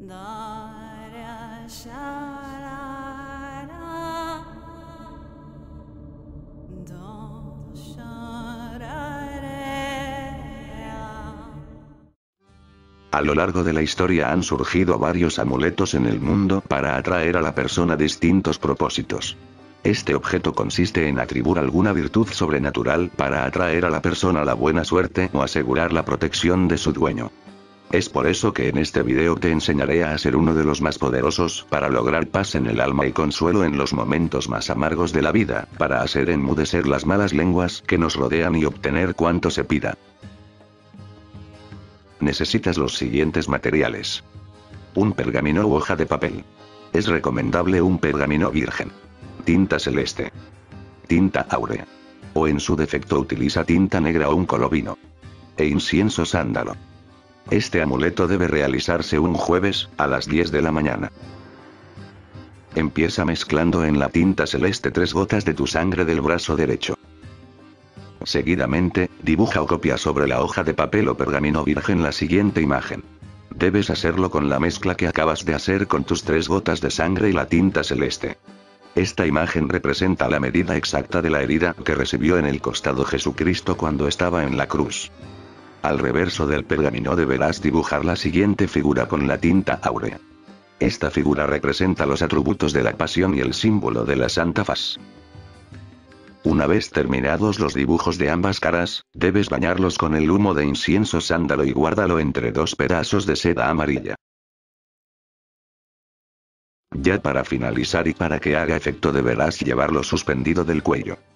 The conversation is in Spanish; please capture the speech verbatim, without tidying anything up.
A lo largo de la historia han surgido varios amuletos en el mundo para atraer a la persona distintos propósitos. Este objeto consiste en atribuir alguna virtud sobrenatural para atraer a la persona la buena suerte o asegurar la protección de su dueño. Es por eso que en este video te enseñaré a ser uno de los más poderosos para lograr paz en el alma y consuelo en los momentos más amargos de la vida, para hacer enmudecer las malas lenguas que nos rodean y obtener cuanto se pida. Necesitas los siguientes materiales. Un pergamino u hoja de papel. Es recomendable un pergamino virgen. Tinta celeste. Tinta áurea. O en su defecto utiliza tinta negra o un colovino. E incienso sándalo. Este amuleto debe realizarse un jueves, a las diez de la mañana. Empieza mezclando en la tinta celeste tres gotas de tu sangre del brazo derecho. Seguidamente, dibuja o copia sobre la hoja de papel o pergamino virgen la siguiente imagen. Debes hacerlo con la mezcla que acabas de hacer con tus tres gotas de sangre y la tinta celeste. Esta imagen representa la medida exacta de la herida que recibió en el costado Jesucristo cuando estaba en la cruz. Al reverso del pergamino deberás dibujar la siguiente figura con la tinta áurea. Esta figura representa los atributos de la pasión y el símbolo de la Santa Faz. Una vez terminados los dibujos de ambas caras, debes bañarlos con el humo de incienso sándalo y guárdalo entre dos pedazos de seda amarilla. Ya para finalizar y para que haga efecto deberás llevarlo suspendido del cuello.